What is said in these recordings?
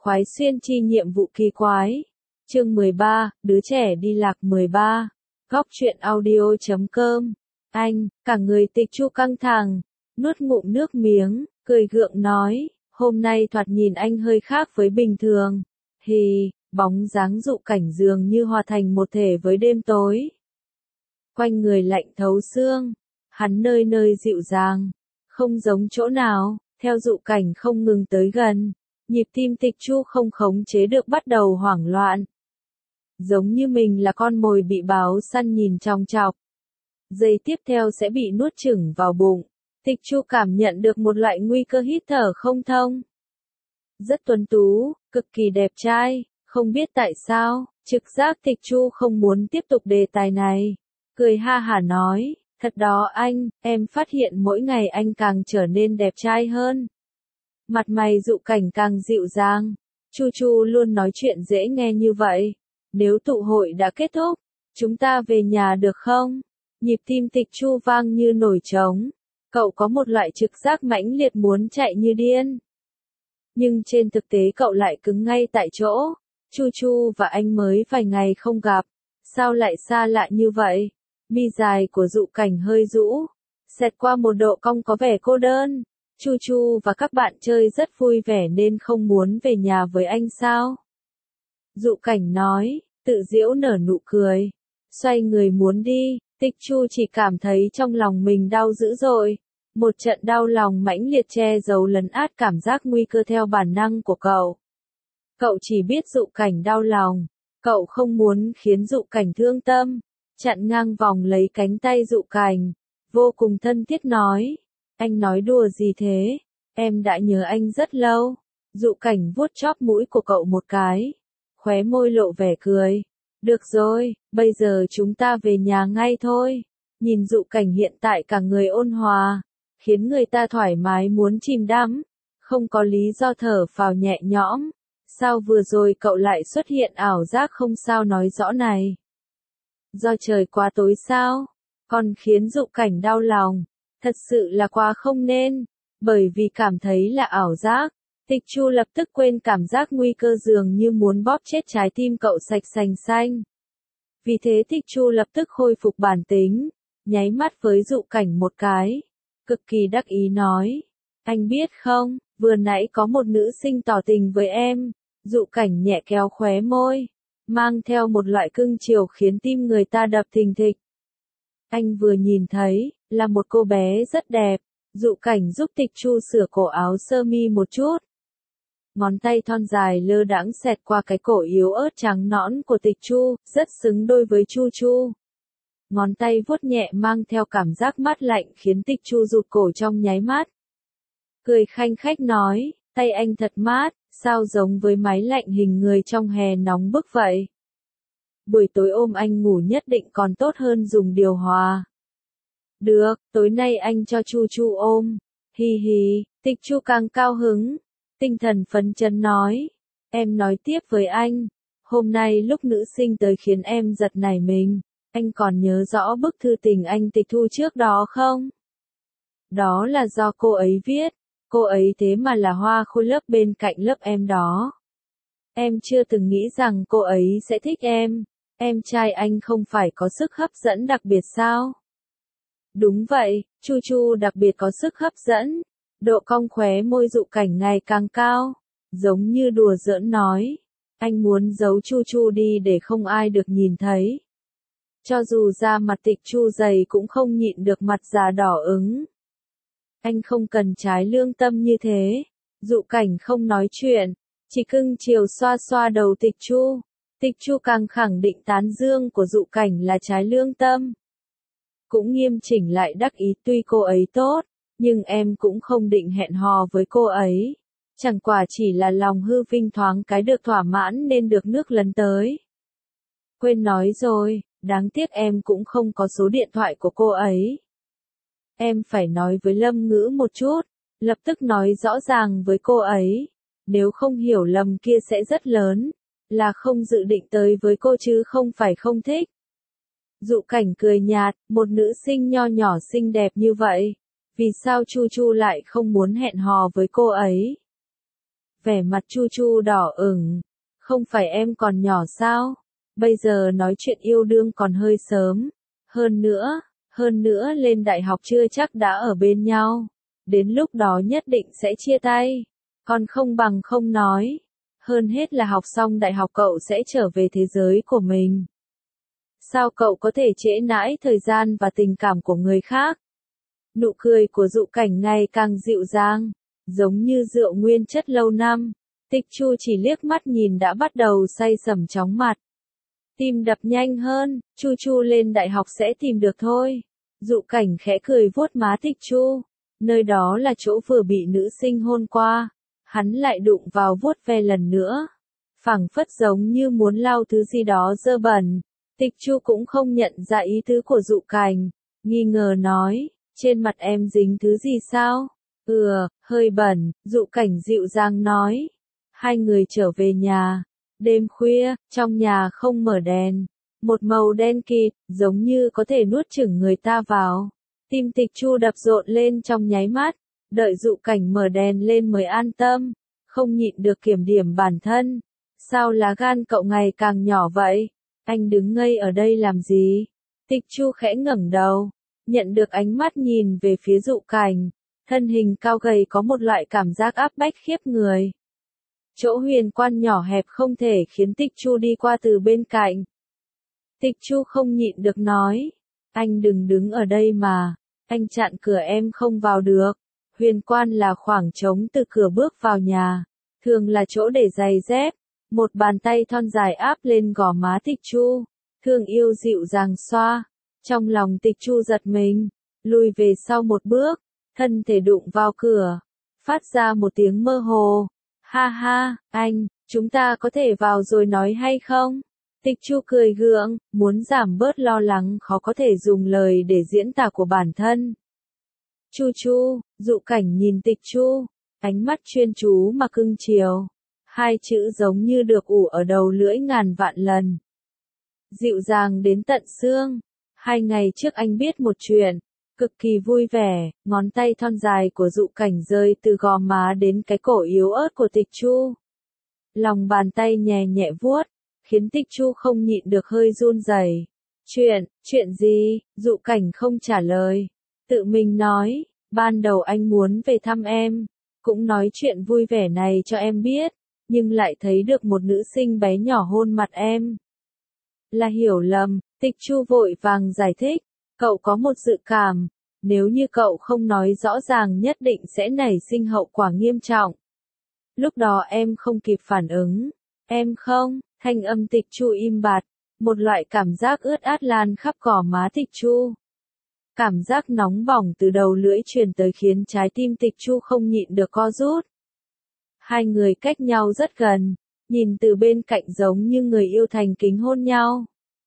khoái xuyên chi nhiệm vụ kỳ quái. Chương 13, đứa trẻ đi lạc 13. Góc truyện audio.com. Anh, cả người Tịch Chu căng thẳng, nuốt ngụm nước miếng, cười gượng nói, hôm nay thoạt nhìn anh hơi khác với bình thường. Hì, bóng dáng Dụ Cảnh dường như hòa thành một thể với đêm tối. Quanh người lạnh thấu xương, hắn nơi nơi dịu dàng, không giống chỗ nào, theo Dụ Cảnh không ngừng tới gần, nhịp tim Tịch Chu không khống chế được bắt đầu hoảng loạn. Giống như mình là con mồi bị báo săn nhìn chòng chọc. Giây tiếp theo sẽ bị nuốt chửng vào bụng. Tịch Chu cảm nhận được một loại nguy cơ hít thở không thông. Rất tuấn tú, cực kỳ đẹp trai, không biết tại sao, trực giác Tịch Chu không muốn tiếp tục đề tài này. Cười ha hả nói, thật đó anh, em phát hiện mỗi ngày anh càng trở nên đẹp trai hơn. Mặt mày Dụ Cảnh càng dịu dàng. Chu Chu luôn nói chuyện dễ nghe như vậy. Nếu tụ hội đã kết thúc, chúng ta về nhà được không? Nhịp tim Tịch Chu vang như nổi trống. Cậu có một loại trực giác mãnh liệt muốn chạy như điên. Nhưng trên thực tế cậu lại cứng ngay tại chỗ. Chu Chu và anh mới vài ngày không gặp. Sao lại xa lạ như vậy? Mi dài của Dụ Cảnh hơi rũ. Xẹt qua một độ cong có vẻ cô đơn. Chu Chu và các bạn chơi rất vui vẻ nên không muốn về nhà với anh sao? Dụ Cảnh nói, tự giễu nở nụ cười. Xoay người muốn đi, Tịch Chu chỉ cảm thấy trong lòng mình đau dữ dội. Một trận đau lòng mãnh liệt che giấu lấn át cảm giác nguy cơ theo bản năng của cậu. Cậu chỉ biết Dụ Cảnh đau lòng. Cậu không muốn khiến Dụ Cảnh thương tâm. Chặn ngang vòng lấy cánh tay Dụ Cảnh. Vô cùng thân thiết nói. Anh nói đùa gì thế? Em đã nhớ anh rất lâu. Dụ Cảnh vuốt chóp mũi của cậu một cái. Khóe môi lộ vẻ cười. Được rồi, bây giờ chúng ta về nhà ngay thôi. Nhìn Dụ Cảnh hiện tại cả người ôn hòa, khiến người ta thoải mái muốn chìm đắm. Không có lý do thở phào nhẹ nhõm. Sao vừa rồi cậu lại xuất hiện ảo giác không sao nói rõ này? Do trời quá tối sao? Còn khiến Dụ Cảnh đau lòng. Thật sự là quá không nên. Bởi vì cảm thấy là ảo giác. Tịch Chu lập tức quên cảm giác nguy cơ dường như muốn bóp chết trái tim cậu sạch sành xanh. Vì thế Tịch Chu lập tức khôi phục bản tính, nháy mắt với Dụ Cảnh một cái. Cực kỳ đắc ý nói. Anh biết không, vừa nãy có một nữ sinh tỏ tình với em. Dụ Cảnh nhẹ kéo khóe môi, mang theo một loại cưng chiều khiến tim người ta đập thình thịch. Anh vừa nhìn thấy, là một cô bé rất đẹp. Dụ Cảnh giúp Tịch Chu sửa cổ áo sơ mi một chút. Ngón tay thon dài lơ đãng xẹt qua cái cổ yếu ớt trắng nõn của Tịch Chu, rất xứng đôi với Chu Chu. Ngón tay vuốt nhẹ mang theo cảm giác mát lạnh khiến Tịch Chu rụt cổ trong nháy mắt. Cười khanh khách nói, tay anh thật mát, sao giống với máy lạnh hình người trong hè nóng bức vậy? Buổi tối ôm anh ngủ nhất định còn tốt hơn dùng điều hòa. Được, tối nay anh cho Chu Chu ôm. Hi hi, Tịch Chu càng cao hứng. Tinh thần phấn chấn nói. Em nói tiếp với anh. Hôm nay lúc nữ sinh tới khiến em giật nảy mình. Anh còn nhớ rõ bức thư tình anh tịch thu trước đó không? Đó là do cô ấy viết. Cô ấy thế mà là hoa khôi lớp bên cạnh lớp em đó. Em chưa từng nghĩ rằng cô ấy sẽ thích em. Em trai anh không phải có sức hấp dẫn đặc biệt sao? Đúng vậy, Chu Chu đặc biệt có sức hấp dẫn. Độ cong khóe môi Dụ Cảnh ngày càng cao. Giống như đùa giỡn nói. Anh muốn giấu Chu Chu đi để không ai được nhìn thấy. Cho dù da mặt Tịch Chu dày cũng không nhịn được mặt già đỏ ửng. Anh không cần trái lương tâm như thế. Dụ Cảnh không nói chuyện. Chỉ cưng chiều xoa xoa đầu Tịch Chu. Tịch Chu càng khẳng định tán dương của Dụ Cảnh là trái lương tâm. Cũng nghiêm chỉnh lại đắc ý tuy cô ấy tốt. Nhưng em cũng không định hẹn hò với cô ấy. Chẳng quả chỉ là lòng hư vinh thoáng cái được thỏa mãn nên được nước lấn tới. Quên nói rồi, đáng tiếc em cũng không có số điện thoại của cô ấy. Em phải nói với Lâm Ngữ một chút, lập tức nói rõ ràng với cô ấy. Nếu không hiểu lầm kia sẽ rất lớn, là không dự định tới với cô chứ không phải không thích. Dụ Cảnh cười nhạt, một nữ sinh nho nhỏ xinh đẹp như vậy. Vì sao Chu Chu lại không muốn hẹn hò với cô ấy? Vẻ mặt Chu Chu đỏ ửng. Không phải em còn nhỏ sao? Bây giờ nói chuyện yêu đương còn hơi sớm. Hơn nữa lên đại học chưa chắc đã ở bên nhau. Đến lúc đó nhất định sẽ chia tay. Còn không bằng không nói. Hơn hết là học xong đại học cậu sẽ trở về thế giới của mình. Sao cậu có thể trễ nải thời gian và tình cảm của người khác? Nụ cười của Dụ Cảnh ngày càng dịu dàng, giống như rượu nguyên chất lâu năm. Tịch Chu chỉ liếc mắt nhìn đã bắt đầu say sẩm chóng mặt. Tim đập nhanh hơn, Chu Chu lên đại học sẽ tìm được thôi. Dụ Cảnh khẽ cười vuốt má Tịch Chu. Nơi đó là chỗ vừa bị nữ sinh hôn qua. Hắn lại đụng vào vuốt ve lần nữa. Phảng phất giống như muốn lau thứ gì đó dơ bẩn. Tịch Chu cũng không nhận ra ý tứ của Dụ Cảnh. Nghi ngờ nói, trên mặt em dính thứ gì sao? Hơi bẩn, Dụ Cảnh dịu dàng nói. Hai người trở về nhà. Đêm khuya, trong nhà không mở đèn. Một màu đen kịt, giống như có thể nuốt chửng người ta vào. Tim Tịch Chu đập rộn lên trong nháy mắt. Đợi Dụ Cảnh mở đèn lên mới an tâm. Không nhịn được kiểm điểm bản thân. Sao lá gan cậu ngày càng nhỏ vậy? Anh đứng ngây ở đây làm gì? Tịch Chu khẽ ngẩng đầu. Nhận được ánh mắt nhìn về phía Dụ Cảnh. Thân hình cao gầy có một loại cảm giác áp bách khiếp người. Chỗ huyền quan nhỏ hẹp không thể khiến Tịch Chu đi qua từ bên cạnh. Tịch Chu không nhịn được nói. Anh đừng đứng ở đây mà. Anh chặn cửa em không vào được. Huyền quan là khoảng trống từ cửa bước vào nhà. Thường là chỗ để giày dép. Một bàn tay thon dài áp lên gò má Tịch Chu. Thương yêu dịu dàng xoa. Trong lòng Tịch Chu giật mình. Lùi về sau một bước. Thân thể đụng vào cửa. Phát ra một tiếng mơ hồ. Ha ha, anh, chúng ta có thể vào rồi nói hay không? Tịch Chu cười gượng, muốn giảm bớt lo lắng khó có thể dùng lời để diễn tả của bản thân. Chu Chu, Dụ Cảnh nhìn Tịch Chu, ánh mắt chuyên chú mà cưng chiều. Hai chữ giống như được ủ ở đầu lưỡi ngàn vạn lần. Dịu dàng đến tận xương. 2 ngày trước anh biết một chuyện. Cực kỳ vui vẻ, ngón tay thon dài của Dụ Cảnh rơi từ gò má đến cái cổ yếu ớt của Tịch Chu. Lòng bàn tay nhẹ nhẹ vuốt, khiến Tịch Chu không nhịn được hơi run rẩy. Chuyện gì? Dụ Cảnh không trả lời. Tự mình nói, ban đầu anh muốn về thăm em, cũng nói chuyện vui vẻ này cho em biết, nhưng lại thấy được một nữ sinh bé nhỏ hôn mặt em. Là hiểu lầm, Tịch Chu vội vàng giải thích. Cậu có một dự cảm, nếu như cậu không nói rõ ràng nhất định sẽ nảy sinh hậu quả nghiêm trọng. Lúc đó em không kịp phản ứng. Em không, thanh âm Tịch Chu im bặt, một loại cảm giác ướt át lan khắp gò má Tịch Chu. Cảm giác nóng bỏng từ đầu lưỡi truyền tới khiến trái tim Tịch Chu không nhịn được co rút. Hai người cách nhau rất gần, nhìn từ bên cạnh giống như người yêu thành kính hôn nhau.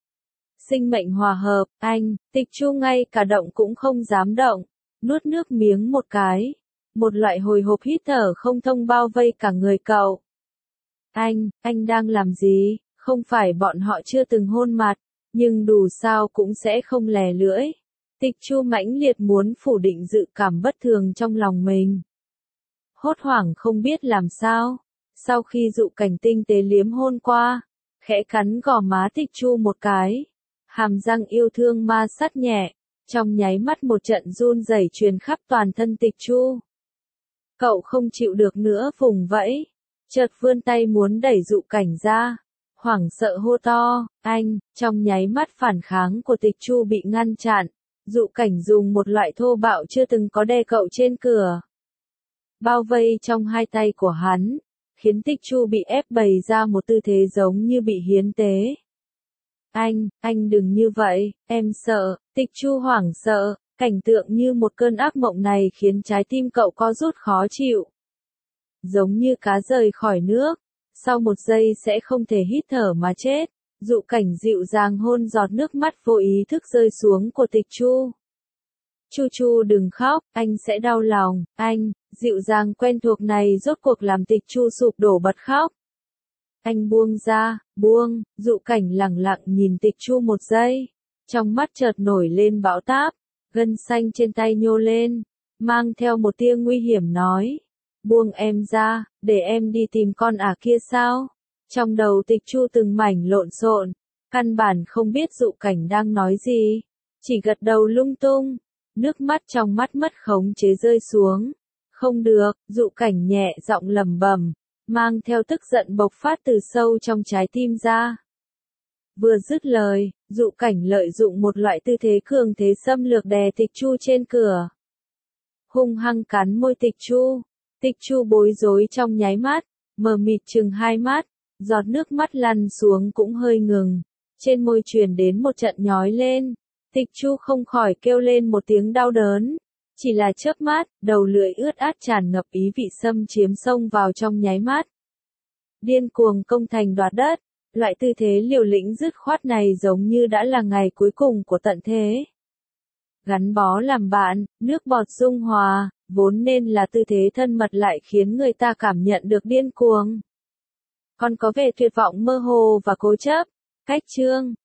Sinh mệnh hòa hợp, anh, Tịch Chu ngay cả động cũng không dám động, nuốt nước miếng một cái. Một loại hồi hộp hít thở không thông bao vây cả người cậu. Anh đang làm gì? Không phải bọn họ chưa từng hôn mặt, nhưng đủ sao cũng sẽ không lè lưỡi. Tịch Chu mãnh liệt muốn phủ định dự cảm bất thường trong lòng mình. Hốt hoảng không biết làm sao. Sau khi Dụ Cảnh tinh tế liếm hôn qua, khẽ cắn gò má Tịch Chu một cái. Hàm răng yêu thương ma sát nhẹ, trong nháy mắt một trận run rẩy truyền khắp toàn thân Tịch Chu. Cậu không chịu được nữa vùng vẫy, chợt vươn tay muốn đẩy Dụ Cảnh ra, hoảng sợ hô to, anh, trong nháy mắt phản kháng của Tịch Chu bị ngăn chặn, Dụ Cảnh dùng một loại thô bạo chưa từng có đè cậu trên cửa. Bao vây trong hai tay của hắn, khiến Tịch Chu bị ép bày ra một tư thế giống như bị hiến tế. Anh đừng như vậy, em sợ. Tịch Chu hoảng sợ, cảnh tượng như một cơn ác mộng này khiến trái tim cậu co rút khó chịu. Giống như cá rời khỏi nước, sau một giây sẽ không thể hít thở mà chết. Dụ Cảnh dịu dàng hôn giọt nước mắt vô ý thức rơi xuống của Tịch Chu. Chu Chu đừng khóc, anh sẽ đau lòng, anh, dịu dàng quen thuộc này rốt cuộc làm Tịch Chu sụp đổ bật khóc. Anh buông ra, buông, Dụ Cảnh lẳng lặng nhìn Tịch Chu một giây. Trong mắt chợt nổi lên bão táp, gân xanh trên tay nhô lên, mang theo một tia nguy hiểm nói. Buông em ra, để em đi tìm con ả kia sao? Trong đầu Tịch Chu từng mảnh lộn xộn, căn bản không biết Dụ Cảnh đang nói gì, chỉ gật đầu lung tung, nước mắt trong mắt mất khống chế rơi xuống. Không được, Dụ Cảnh nhẹ giọng lẩm bẩm, mang theo tức giận bộc phát từ sâu trong trái tim ra. Vừa dứt lời, Dụ Cảnh lợi dụng một loại tư thế cường thế xâm lược đè Tịch Chu trên cửa. Hung hăng cắn môi Tịch Chu. Tịch Chu bối rối trong nháy mắt, mờ mịt chừng hai mắt, giọt nước mắt lăn xuống cũng hơi ngừng, trên môi truyền đến một trận nhói lên. Tịch Chu không khỏi kêu lên một tiếng đau đớn, chỉ là chớp mắt, đầu lưỡi ướt át tràn ngập ý vị xâm chiếm xông vào trong nháy mắt. Điên cuồng công thành đoạt đất, loại tư thế liều lĩnh dứt khoát này giống như đã là ngày cuối cùng của tận thế. Gắn bó làm bạn, nước bọt dung hòa, vốn nên là tư thế thân mật lại khiến người ta cảm nhận được điên cuồng. Còn có vẻ tuyệt vọng mơ hồ và cố chấp. Cách chương